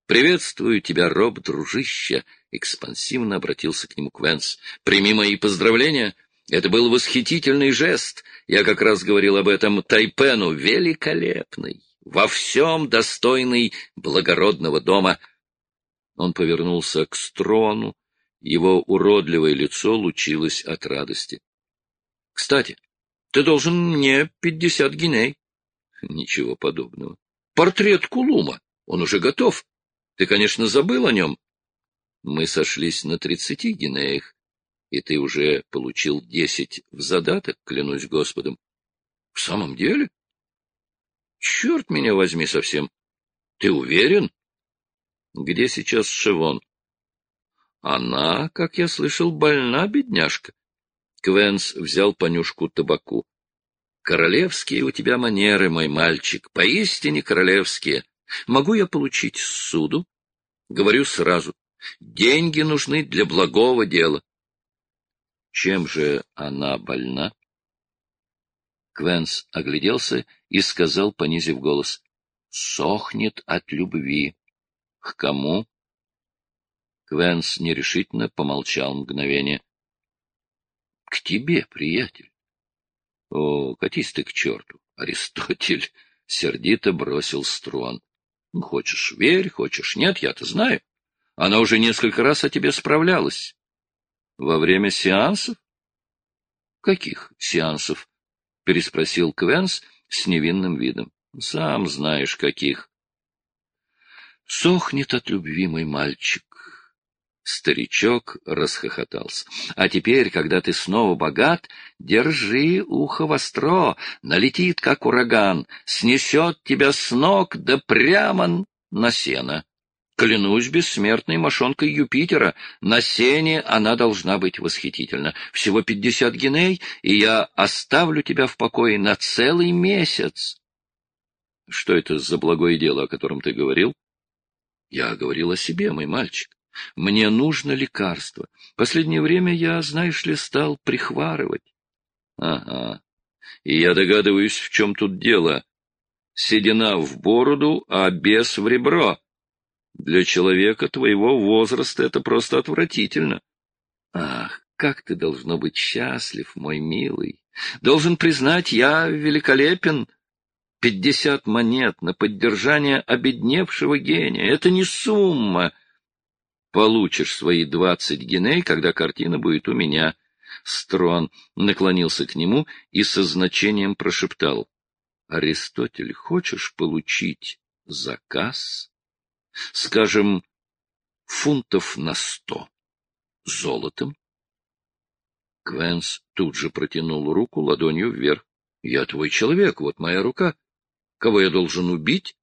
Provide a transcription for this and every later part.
Приветствую тебя, Роб, дружище, — экспансивно обратился к нему Квенс. Прими мои поздравления. Это был восхитительный жест. Я как раз говорил об этом Тайпену. Великолепный, во всем достойный благородного дома. Он повернулся к Строну. Его уродливое лицо лучилось от радости. — Кстати, ты должен мне 50 гиней. — Ничего подобного. — Портрет Кулума. Он уже готов. Ты, конечно, забыл о нем. Мы сошлись на 30 гинеях, и ты уже получил 10 в задаток, клянусь Господом. — В самом деле? — Черт меня возьми совсем. Ты уверен? — Где сейчас Шевон? — Она, как я слышал, больна, бедняжка. Квенс взял понюшку табаку. — Королевские у тебя манеры, мой мальчик, поистине королевские. Могу я получить ссуду? Говорю сразу. Деньги нужны для благого дела. Чем же она больна? Квенс огляделся и сказал, понизив голос: — Сохнет от любви. — К кому? Квенс нерешительно помолчал мгновение. — К тебе, приятель. — О, катись ты к черту, Аристотель! — сердито бросил Строн. — Хочешь — верь, хочешь — нет, я-то знаю. Она уже несколько раз о тебе справлялась. — Во время сеансов? — Каких сеансов? — переспросил Квенс с невинным видом. — Сам знаешь, каких. — Сохнет от любви мой мальчик. Старичок расхохотался. — А теперь, когда ты снова богат, держи ухо востро, налетит, как ураган, снесет тебя с ног да прямо на сено. Клянусь бессмертной мошонкой Юпитера, на сене она должна быть восхитительна. Всего 50 гиней, и я оставлю тебя в покое на целый месяц. — Что это за благое дело, о котором ты говорил? — Я говорил о себе, мой мальчик. Мне нужно лекарство. Последнее время я, знаешь ли, стал прихварывать. — Ага. И я догадываюсь, в чем тут дело. Седина в бороду, а бес в ребро. Для человека твоего возраста это просто отвратительно. Ах, как ты должно быть счастлив, мой милый. Должен признать, я великолепен. 50 монет на поддержание обедневшего гения. Это не сумма. Получишь свои 20 гиней, когда картина будет у меня. Строн наклонился к нему и со значением прошептал: — Аристотель, хочешь получить заказ? Скажем, фунтов на 100 золотом? Квенс тут же протянул руку ладонью вверх. — Я твой человек, вот моя рука. Кого я должен убить?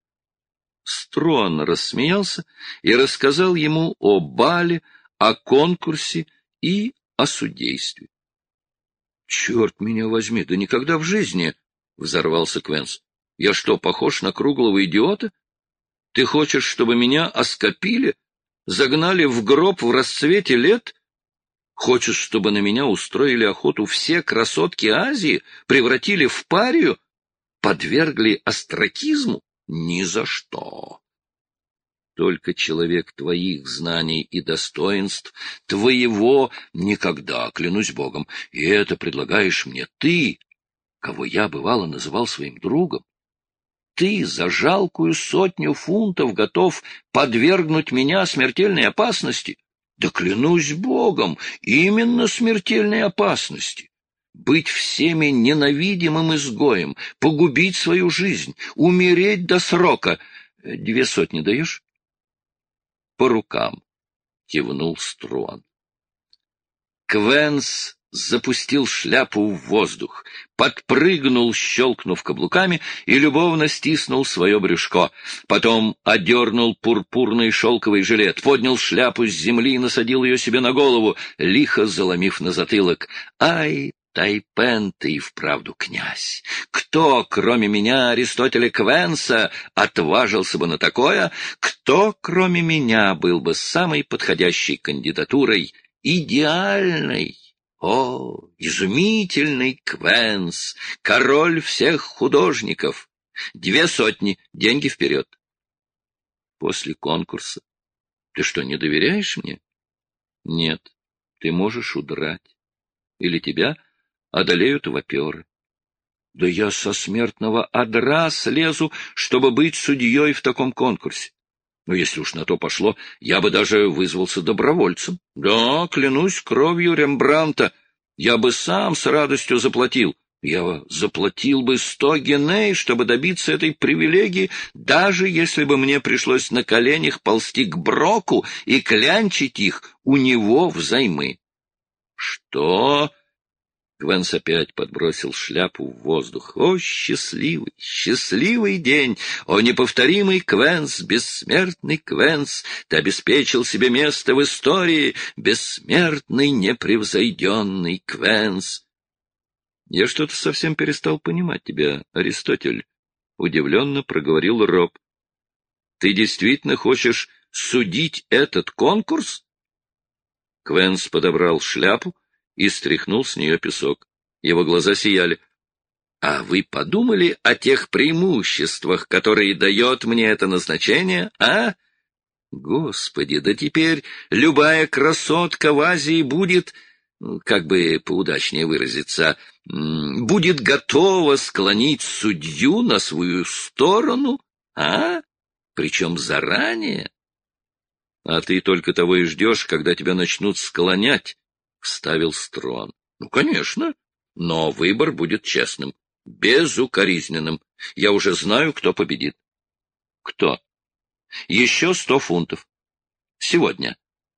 Строн рассмеялся и рассказал ему о бале, о конкурсе и о судействе. — Черт меня возьми, да никогда в жизни! — взорвался Квенс. — Я что, похож на круглого идиота? Ты хочешь, чтобы меня оскопили, загнали в гроб в расцвете лет? Хочешь, чтобы на меня устроили охоту все красотки Азии, превратили в парию, подвергли остракизму? Ни за что. Только человек твоих знаний и достоинств, твоего никогда, клянусь Богом, и это предлагаешь мне ты, кого я, бывало, называл своим другом. Ты за жалкую 100 фунтов готов подвергнуть меня смертельной опасности? Да клянусь Богом, именно смертельной опасности. Быть всеми ненавидимым изгоем, погубить свою жизнь, умереть до срока. 200 даешь? По рукам, кивнул Струан. Квенс запустил шляпу в воздух, подпрыгнул, щелкнув каблуками, и любовно стиснул свое брюшко. Потом одернул пурпурный шелковый жилет, поднял шляпу с земли и насадил ее себе на голову, лихо заломив на затылок. Ай, Тайпен, ты и вправду князь! Кто, кроме меня, Аристотеля Квенса, отважился бы на такое? Кто, кроме меня, был бы самой подходящей кандидатурой, идеальной? О, изумительный Квенс, король всех художников! 200, деньги вперед! после конкурса. Ты что, не доверяешь мне? Нет, ты можешь удрать. Или тебя одолеют вопёры. Да я со смертного одра слезу, чтобы быть судьей в таком конкурсе. Но если уж на то пошло, я бы даже вызвался добровольцем. Да, клянусь кровью Рембрандта, я бы сам с радостью заплатил. Я заплатил бы 100 геней, чтобы добиться этой привилегии, даже если бы мне пришлось на коленях ползти к Броку и клянчить их у него взаймы. Что? Квенс опять подбросил шляпу в воздух. О, счастливый, счастливый день! О, неповторимый Квенс, бессмертный Квенс! Ты обеспечил себе место в истории, бессмертный, непревзойденный Квенс! Я что-то совсем перестал понимать тебя, Аристотель, — удивленно проговорил Роб. Ты действительно хочешь судить этот конкурс? Квенс подобрал шляпу и стряхнул с нее песок. Его глаза сияли. — А вы подумали о тех преимуществах, которые дает мне это назначение, а? Господи, да теперь любая красотка в Азии будет, как бы поудачнее выразиться, будет готова склонить судью на свою сторону, а? Причем заранее. А ты только того и ждешь, когда тебя начнут склонять, — вставил Строн. — Ну, конечно, но выбор будет честным, безукоризненным. Я уже знаю, кто победит. — Кто? — Еще 100 фунтов. Сегодня.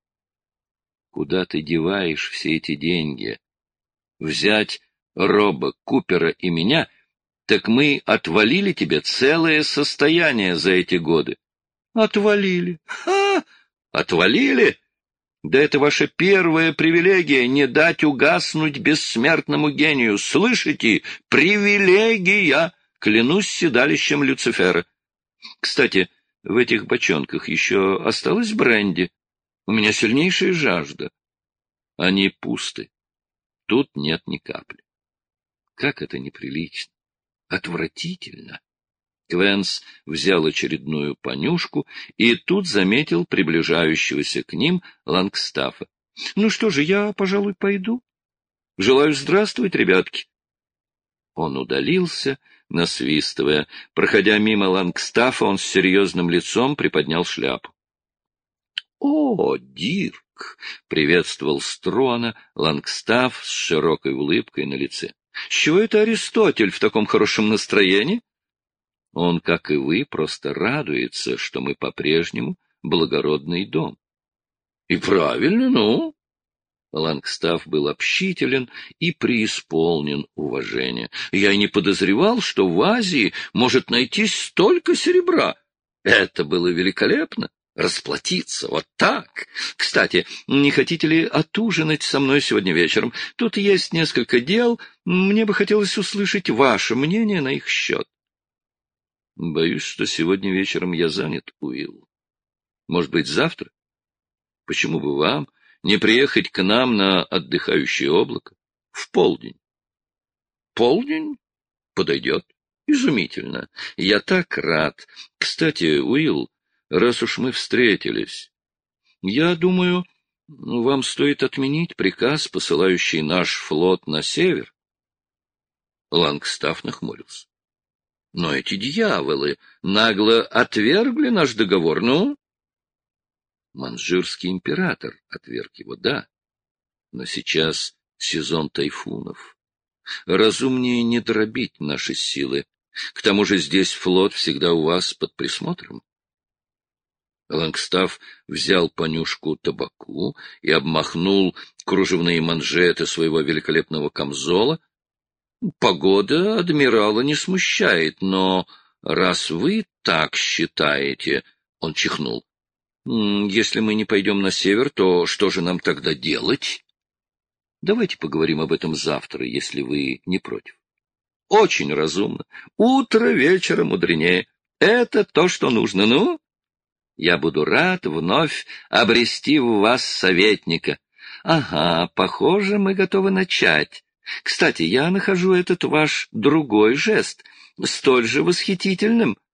— Куда ты деваешь все эти деньги? Взять Роба, Купера и меня, так мы отвалили тебе целое состояние за эти годы. — Отвалили. Ха! Отвалили? Да это ваша первая привилегия — не дать угаснуть бессмертному гению. Слышите? Привилегия! Клянусь седалищем Люцифера. Кстати, в этих бочонках еще осталось бренди. У меня сильнейшая жажда. Они пусты. Тут нет ни капли. Как это неприлично! Отвратительно! Квенс взял очередную понюшку и тут заметил приближающегося к ним Лангстафа. — Ну что же, я, пожалуй, пойду. Желаю здравствовать, ребятки. Он удалился, насвистывая. Проходя мимо Лангстафа, он с серьезным лицом приподнял шляпу. — О, Дирк! — приветствовал Строна Лангстаф с широкой улыбкой на лице. — С чего это Аристотель в таком хорошем настроении? Он, как и вы, просто радуется, что мы по-прежнему благородный дом. — И правильно, ну? Лангстаф был общителен и преисполнен уважения. Я и не подозревал, что в Азии может найтись столько серебра. Это было великолепно. Расплатиться вот так. Кстати, не хотите ли отужинать со мной сегодня вечером? Тут есть несколько дел. Мне бы хотелось услышать ваше мнение на их счет. Боюсь, что сегодня вечером я занят, Уилл. Может быть, завтра? Почему бы вам не приехать к нам на отдыхающее облако? В полдень. Полдень? Подойдет. Изумительно. Я так рад. Кстати, Уилл, раз уж мы встретились, я думаю, вам стоит отменить приказ, посылающий наш флот на север. Лангстаф нахмурился. Но эти дьяволы нагло отвергли наш договор, ну? Манжурский император отверг его, да. Но сейчас сезон тайфунов. Разумнее не дробить наши силы. К тому же здесь флот всегда у вас под присмотром. Лангстаф взял понюшку табаку и обмахнул кружевные манжеты своего великолепного камзола. Погода адмирала не смущает, но раз вы так считаете, он чихнул. Если мы не пойдем на север, то что же нам тогда делать? Давайте поговорим об этом завтра, если вы не против. Очень разумно. Утро вечера мудренее. Это то, что нужно. Ну, я буду рад вновь обрести в вас советника. Ага, похоже, мы готовы начать. Кстати, я нахожу этот ваш другой жест столь же восхитительным.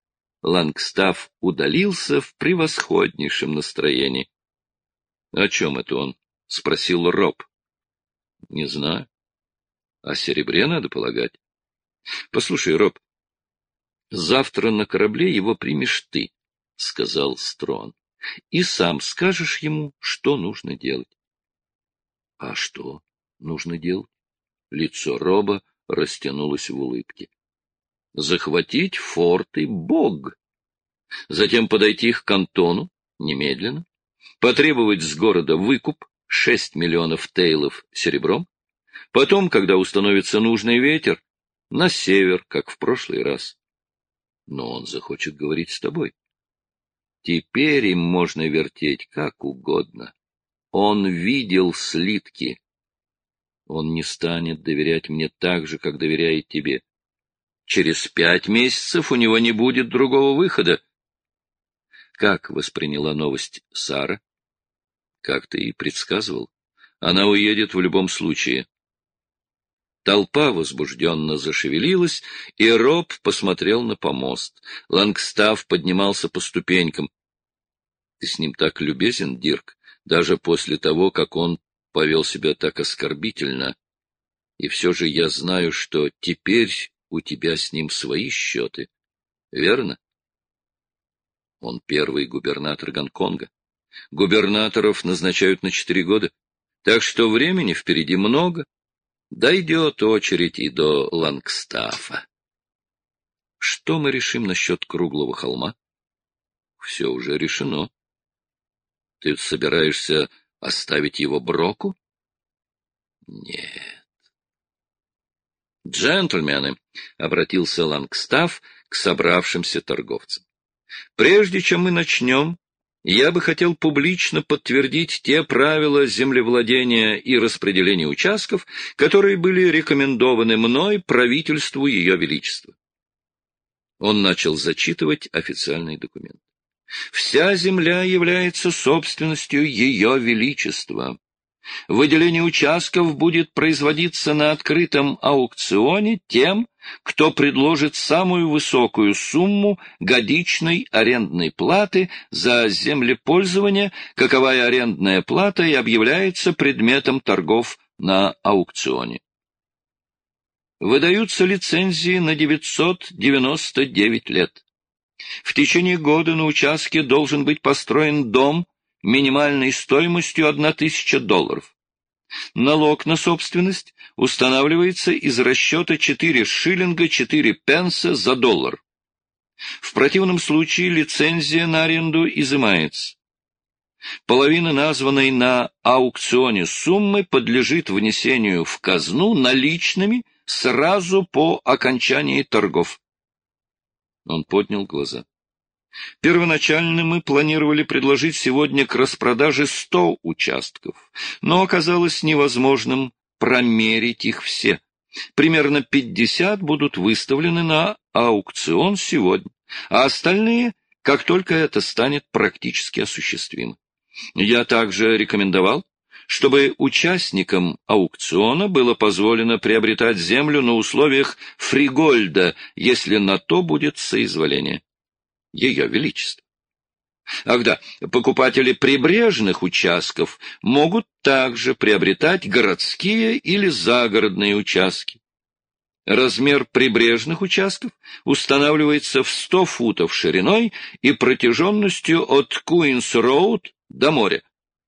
Лангстаф удалился в превосходнейшем настроении. — О чем это он? — спросил Роб. — Не знаю. О серебре, надо полагать. — Послушай, Роб, завтра на корабле его примешь ты, — сказал Строн, — и сам скажешь ему, что нужно делать. — А что нужно делать? Лицо Роба растянулось в улыбке. — Захватить форты Бог, затем подойти к кантону немедленно, потребовать с города выкуп 6 миллионов тейлов серебром, потом, когда установится нужный ветер, на север, как в прошлый раз. Но он захочет говорить с тобой. Теперь им можно вертеть как угодно. Он видел слитки. Он не станет доверять мне так же, как доверяет тебе. Через 5 месяцев у него не будет другого выхода. Как восприняла новость Сара? Как ты и предсказывал. Она уедет в любом случае. Толпа возбужденно зашевелилась, и Роб посмотрел на помост. Лангстаф поднимался по ступенькам. — Ты с ним так любезен, Дирк, даже после того, как он повел себя так оскорбительно. И все же я знаю, что теперь у тебя с ним свои счеты. Верно? Он первый губернатор Гонконга. Губернаторов назначают на 4 года, так что времени впереди много. Дойдет очередь и до Лангстафа. Что мы решим насчет Круглого холма? Все уже решено. Ты собираешься оставить его Броку? Нет. Джентльмены, — обратился Лангстаф к собравшимся торговцам, — прежде чем мы начнем, я бы хотел публично подтвердить те правила землевладения и распределения участков, которые были рекомендованы мной правительству Ее Величества. Он начал зачитывать официальный документ. Вся земля является собственностью Ее Величества. Выделение участков будет производиться на открытом аукционе тем, кто предложит самую высокую сумму годичной арендной платы за землепользование, каковая арендная плата и объявляется предметом торгов на аукционе. Выдаются лицензии на 999 лет. В течение года на участке должен быть построен дом минимальной стоимостью $1000. Налог на собственность устанавливается из расчета 4 шиллинга 4 пенса за $1. В противном случае лицензия на аренду изымается. Половина названной на аукционе суммы подлежит внесению в казну наличными сразу по окончании торгов. Он поднял глаза. Первоначально мы планировали предложить сегодня к распродаже 100 участков, но оказалось невозможным промерить их все. Примерно 50 будут выставлены на аукцион сегодня, а остальные, как только это станет практически осуществимо. Я также рекомендовал, чтобы участникам аукциона было позволено приобретать землю на условиях фригольда, если на то будет соизволение Ее Величества. Ах да, покупатели прибрежных участков могут также приобретать городские или загородные участки. Размер прибрежных участков устанавливается в 100 футов шириной и протяженностью от Куинс-Роуд до моря.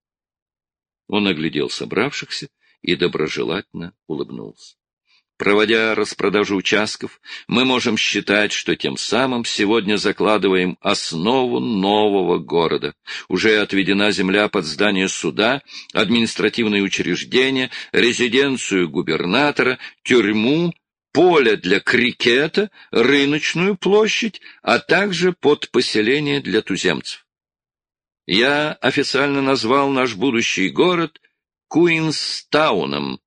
Он оглядел собравшихся и доброжелательно улыбнулся. Проводя распродажу участков, мы можем считать, что тем самым сегодня закладываем основу нового города. Уже отведена земля под здание суда, административные учреждения, резиденцию губернатора, тюрьму, поле для крикета, рыночную площадь, а также под поселение для туземцев. Я официально назвал наш будущий город Куинстауном.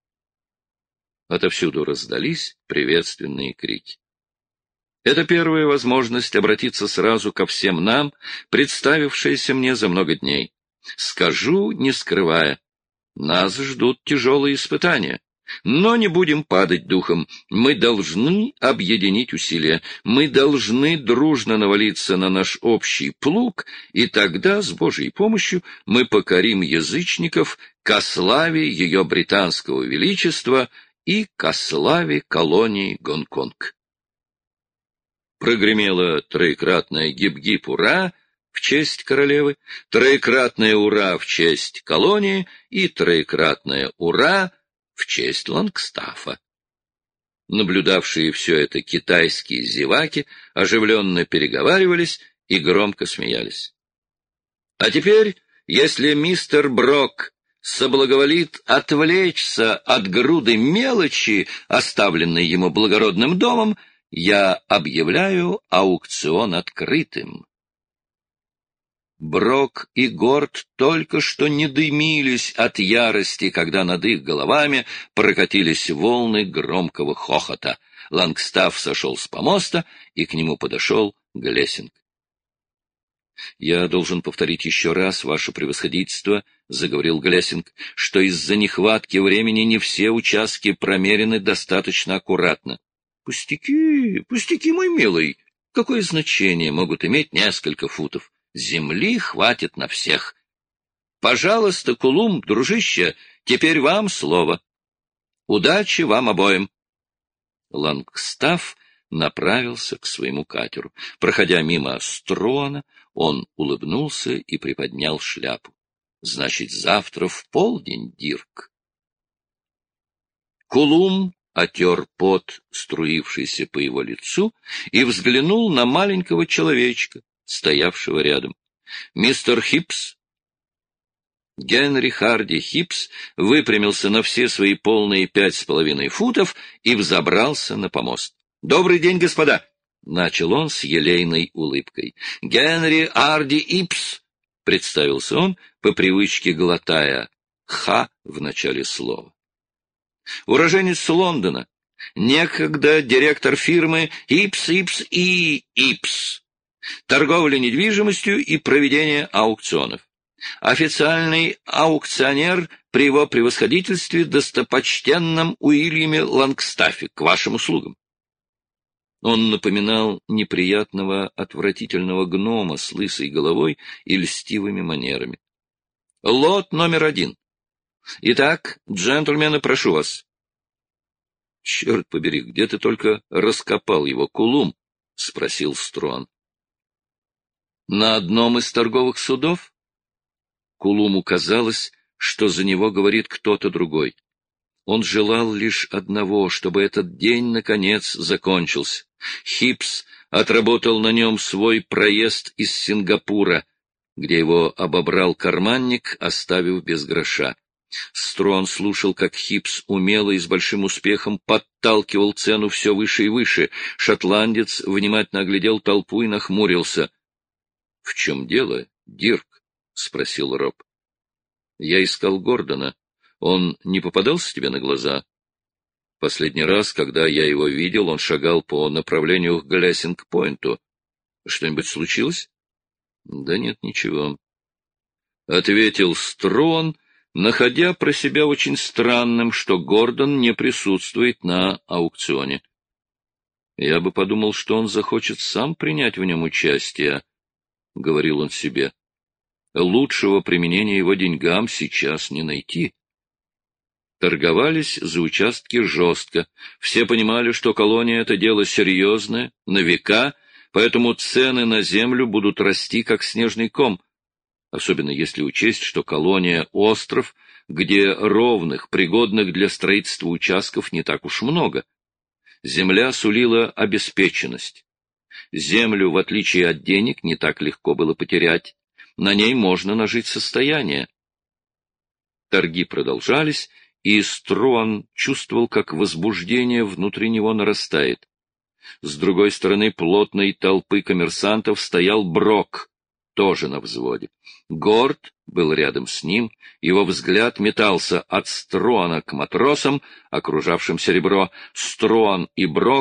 Отовсюду раздались приветственные крики. Это первая возможность обратиться сразу ко всем нам, представившаяся мне за много дней. Скажу, не скрывая, нас ждут тяжелые испытания. Но не будем падать духом. Мы должны объединить усилия. Мы должны дружно навалиться на наш общий плуг, и тогда, с Божьей помощью, мы покорим язычников ко славе ее британского величества и ко славе колонии Гонконг. Прогремело троекратное гип-гип-ура в честь королевы, троекратное ура в честь колонии и троекратное ура в честь Лангстафа. Наблюдавшие все это китайские зеваки оживленно переговаривались и громко смеялись. А теперь, если мистер Брок соблаговолит отвлечься от груды мелочи, оставленной ему благородным домом, я объявляю аукцион открытым. Брок и Горд только что не дымились от ярости, когда над их головами прокатились волны громкого хохота. Лангстаф сошел с помоста, и к нему подошел Глессинг. — Я должен повторить еще раз, ваше превосходительство, — заговорил Глессинг, — что из-за нехватки времени не все участки промерены достаточно аккуратно. — Пустяки, мой милый. Какое значение могут иметь несколько футов? Земли хватит на всех. Пожалуйста, Кулум, дружище, теперь вам слово. Удачи вам обоим. Лангстаф направился к своему катеру. Проходя мимо Струана, он улыбнулся и приподнял шляпу. Значит, завтра в полдень, Дирк. Кулум отер пот, струившийся по его лицу, и взглянул на маленького человечка, стоявшего рядом. Мистер Хипс. Генри Харди Хипс выпрямился на все свои полные 5,5 футов и взобрался на помост. — Добрый день, господа! — начал он с елейной улыбкой. — Генри Харди Хипс! — представился он, по привычке глотая «ха» в начале слова. Уроженец Лондона, некогда директор фирмы Ипс и Ипс, торговля недвижимостью и проведение аукционов. Официальный аукционер при его превосходительстве достопочтенном Уильяме Лангстафе, к вашим услугам. Он напоминал неприятного, отвратительного гнома с лысой головой и льстивыми манерами. Лот номер 1. Итак, джентльмены, прошу вас. — Черт побери, где ты только раскопал его, Кулум? — спросил Струан. — На одном из торговых судов? Кулуму казалось, что за него говорит кто-то другой. Он желал лишь одного, чтобы этот день, наконец, закончился. Хипс отработал на нем свой проезд из Сингапура, где его обобрал карманник, оставив без гроша. Струан слушал, как Хипс умело и с большим успехом подталкивал цену все выше и выше. Шотландец внимательно оглядел толпу и нахмурился. — В чем дело, Дирк? — спросил Роб. — Я искал Гордона. Он не попадался тебе на глаза? Последний раз, когда я его видел, он шагал по направлению к Глессинг-Пойнту. Что-нибудь случилось? — Да нет, ничего. — ответил Струан, находя про себя очень странным, что Гордон не присутствует на аукционе. Я бы подумал, что он захочет сам принять в нем участие, — говорил он себе. Лучшего применения его деньгам сейчас не найти. Торговались за участки жестко. Все понимали, что колония — это дело серьезное, на века, поэтому цены на землю будут расти, как снежный ком, особенно если учесть, что колония — остров, где ровных, пригодных для строительства участков не так уж много. Земля сулила обеспеченность. Землю, в отличие от денег, не так легко было потерять. На ней можно нажить состояние. Торги продолжались, и Струан чувствовал, как возбуждение внутри него нарастает. С другой стороны плотной толпы коммерсантов стоял Брок, тоже на взводе. Горд был рядом с ним, его взгляд метался от Струана к матросам, окружавшим серебро. Струан и Брок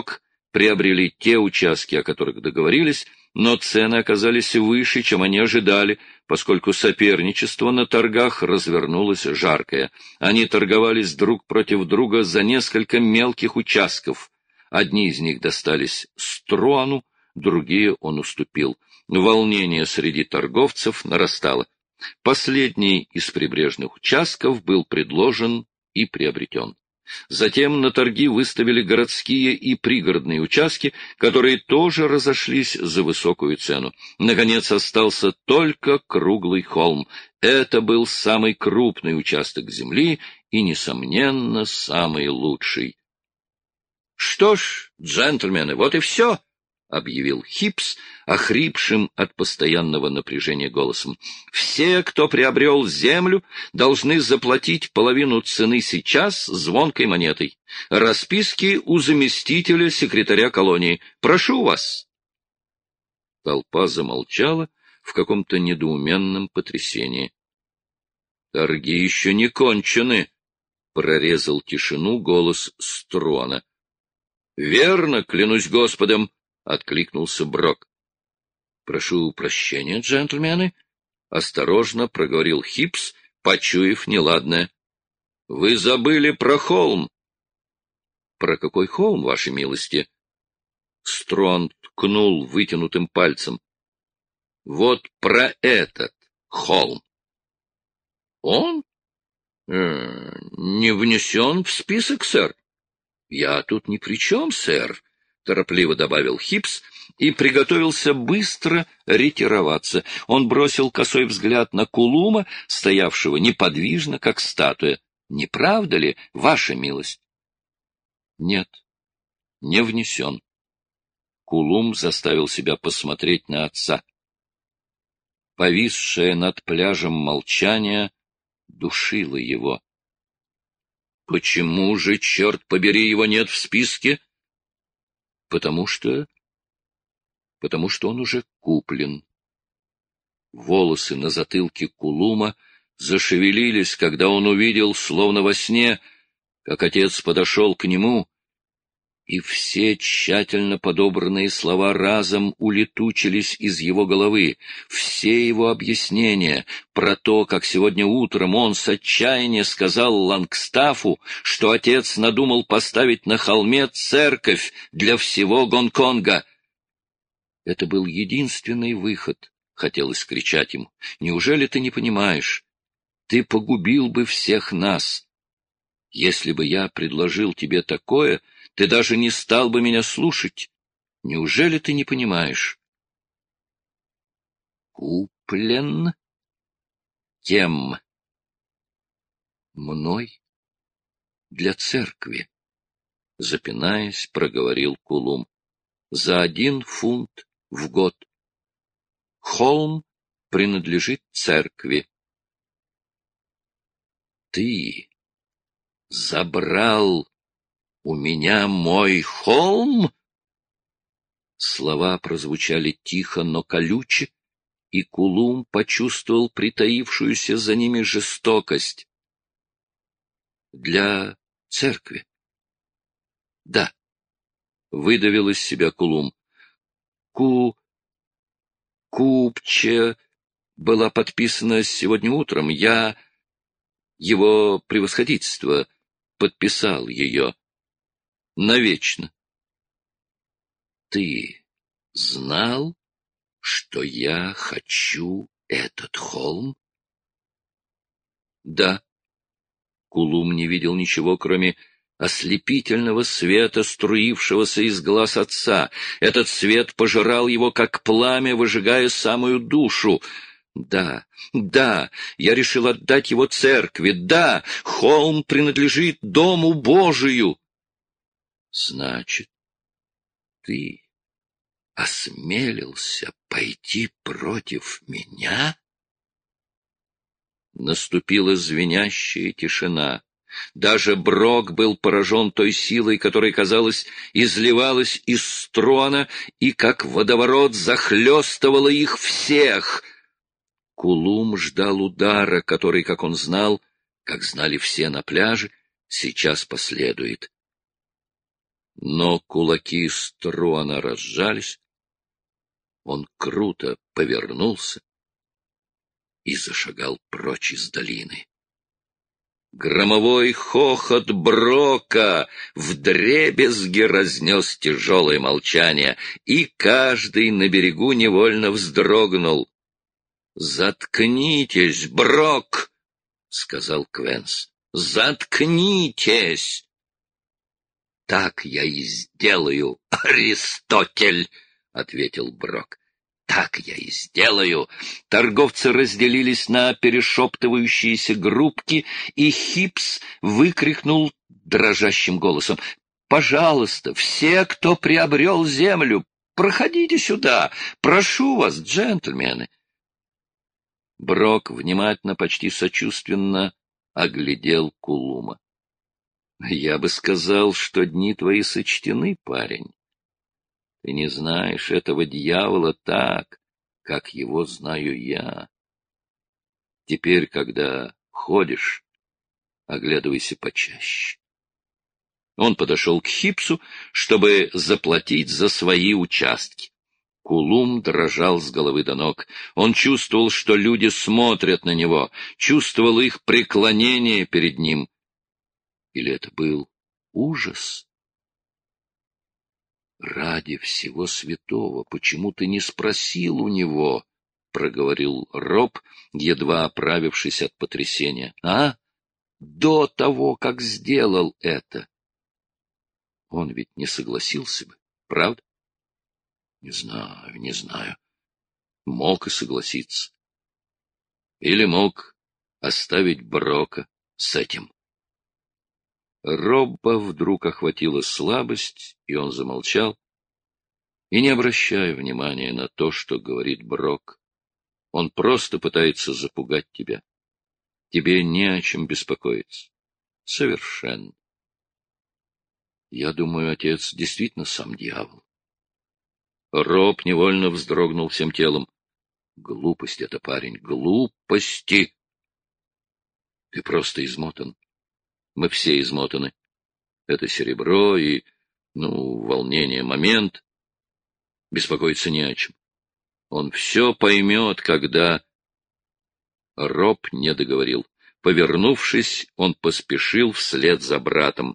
приобрели те участки, о которых договорились, но цены оказались выше, чем они ожидали, поскольку соперничество на торгах развернулось жаркое. Они торговались друг против друга за несколько мелких участков. Одни из них достались Струану, другие он уступил. Волнение среди торговцев нарастало. Последний из прибрежных участков был предложен и приобретен. Затем на торги выставили городские и пригородные участки, которые тоже разошлись за высокую цену. Наконец остался только круглый холм. Это был самый крупный участок земли и, несомненно, самый лучший. — Что ж, джентльмены, вот и все, — объявил Хипс, охрипшим от постоянного напряжения голосом. — Все, кто приобрел землю, должны заплатить половину цены сейчас звонкой монетой. Расписки у заместителя секретаря колонии. Прошу вас. Толпа замолчала в каком-то недоуменном потрясении. — Торги еще не кончены, — прорезал тишину голос Струана. — Верно, клянусь Господом, — откликнулся Брок. — Прошу прощения, джентльмены, — осторожно проговорил Хипс, почуяв неладное. — Вы забыли про холм. — Про какой холм, вашей милости? Струан ткнул вытянутым пальцем. — Вот про этот холм. — Он? Не внесен в список, сэр. — Я тут ни при чем, сэр, — торопливо добавил Хипс и приготовился быстро ретироваться. Он бросил косой взгляд на Кулума, стоявшего неподвижно, как статуя. — Не правда ли, ваша милость? — Нет, не внесен. Кулум заставил себя посмотреть на отца. Повисшее над пляжем молчание душило его. — Почему же, черт побери, его нет в списке? — Потому что он уже куплен. Волосы на затылке Кулума зашевелились, когда он увидел, словно во сне, как отец подошел к нему, и все тщательно подобранные слова разом улетучились из его головы. Все его объяснения про то, как сегодня утром он с отчаяния сказал Лангстафу, что отец надумал поставить на холме церковь для всего Гонконга. Это был единственный выход, хотелось кричать ему. Неужели ты не понимаешь? Ты погубил бы всех нас. Если бы я предложил тебе такое, ты даже не стал бы меня слушать. Неужели ты не понимаешь? Куплен? Кем? Мной? Для церкви, запинаясь, проговорил Кулум. За 1 фунт в год. Холм принадлежит церкви. Ты забрал у меня мой холм? Слова прозвучали тихо, но колюче, и Кулум почувствовал притаившуюся за ними жестокость. Для церкви. Да, выдавил из себя Кулум. Купче была подписана сегодня утром. Его превосходительство, подписал ее. Навечно. Ты знал, что я хочу этот холм? Да. Кулум не видел ничего, кроме ослепительного света, струившегося из глаз отца. Этот свет пожирал его, как пламя, выжигая самую душу. Да, я решил отдать его церкви. Да, холм принадлежит Дому Божию. Значит, ты осмелился пойти против меня? Наступила звенящая тишина. Даже Брок был поражен той силой, которая, казалось, изливалась из Струана и, как водоворот, захлестывала их всех. Кулум ждал удара, который, как он знал, как знали все на пляже, сейчас последует. Но кулаки Струана разжались, он круто повернулся и зашагал прочь из долины. Громовой хохот Брока вдребезги разнес тяжелое молчание, и каждый на берегу невольно вздрогнул. — Заткнитесь, Брок! — сказал Квенс. — Заткнитесь! — Так я и сделаю, Аристотель! — ответил Брок. Так я и сделаю. Торговцы разделились на перешептывающиеся группки, и Хипс выкрикнул дрожащим голосом: «Пожалуйста, все, кто приобрел землю, проходите сюда! Прошу вас, джентльмены!» Брок внимательно, почти сочувственно оглядел Кулума. «Я бы сказал, что дни твои сочтены, парень. Ты не знаешь этого дьявола так, как его знаю я. Теперь, когда ходишь, оглядывайся почаще». Он подошел к Хипсу, чтобы заплатить за свои участки. Кулум дрожал с головы до ног. Он чувствовал, что люди смотрят на него, чувствовал их преклонение перед ним. Или это был ужас? «Ради всего святого, почему ты не спросил у него?» — проговорил Роб, едва оправившись от потрясения. «А? До того, как сделал это!» Он ведь не согласился бы, правда? Не знаю. Мог и согласиться. Или мог оставить Брока с этим. Робба вдруг охватила слабость, и он замолчал, и не обращая внимания на то, что говорит Брок. Он просто пытается запугать тебя. Тебе не о чем беспокоиться. Совершенно. Я думаю, отец действительно сам дьявол. Роб невольно вздрогнул всем телом. Глупость это, парень, глупости. Ты просто измотан. Мы все измотаны. Это серебро и, волнение, момент. Беспокоиться не о чем. Он все поймет, когда... Роб не договорил. Повернувшись, он поспешил вслед за братом.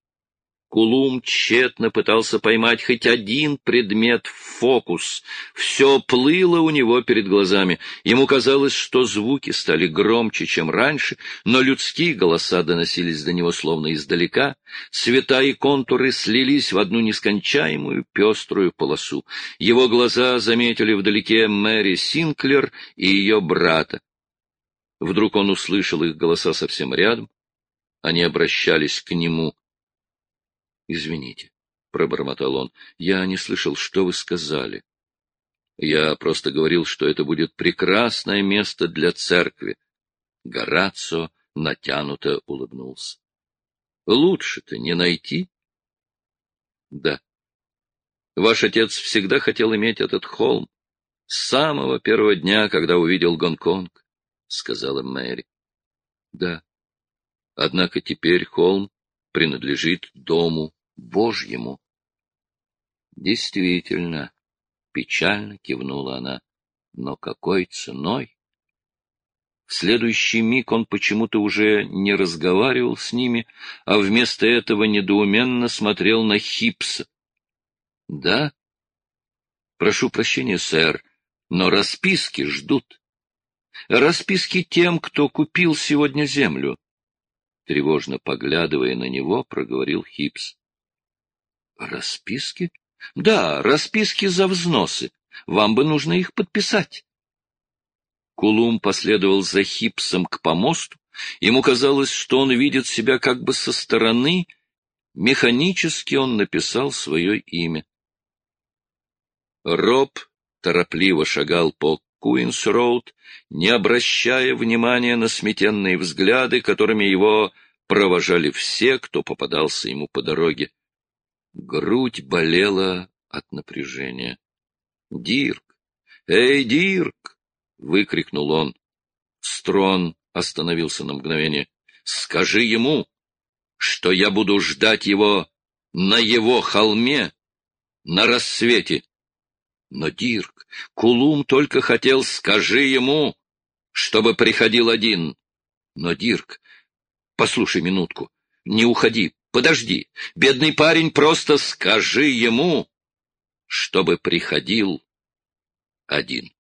Кулум тщетно пытался поймать хоть один предмет в фокус. Все плыло у него перед глазами. Ему казалось, что звуки стали громче, чем раньше, но людские голоса доносились до него словно издалека. Цвета и контуры слились в одну нескончаемую пеструю полосу. Его глаза заметили вдалеке Мэри Синклер и ее брата. Вдруг он услышал их голоса совсем рядом. Они обращались к нему. «Извините», — пробормотал он, — «я не слышал, что вы сказали. Я просто говорил, что это будет прекрасное место для церкви». Горацио натянуто улыбнулся. «Лучше-то не найти?» «Да. Ваш отец всегда хотел иметь этот холм с самого первого дня, когда увидел Гонконг», — сказала Мэри. «Да. Однако теперь холм принадлежит дому Божьему». «Действительно», — печально кивнула она, — «но какой ценой?» В следующий миг он почему-то уже не разговаривал с ними, а вместо этого недоуменно смотрел на Хипса. «Да? Прошу прощения, сэр, но расписки ждут. Расписки тем, кто купил сегодня землю». Тревожно поглядывая на него, проговорил Хипс. «Расписки? Да, расписки за взносы. Вам бы нужно их подписать». Кулум последовал за Хипсом к помосту. Ему казалось, что он видит себя как бы со стороны. Механически он написал свое имя. Роб торопливо шагал по Куинс-роуд, не обращая внимания на сметенные взгляды, которыми его провожали все, кто попадался ему по дороге. Грудь болела от напряжения. «Дирк! Эй, Дирк!» — выкрикнул он. Строн остановился на мгновение. «Скажи ему, что я буду ждать его на его холме на рассвете. Но, Дирк, Кулум только хотел, скажи ему, чтобы приходил один. Но, Дирк, послушай минутку, не уходи, подожди. Бедный парень, просто скажи ему, чтобы приходил один.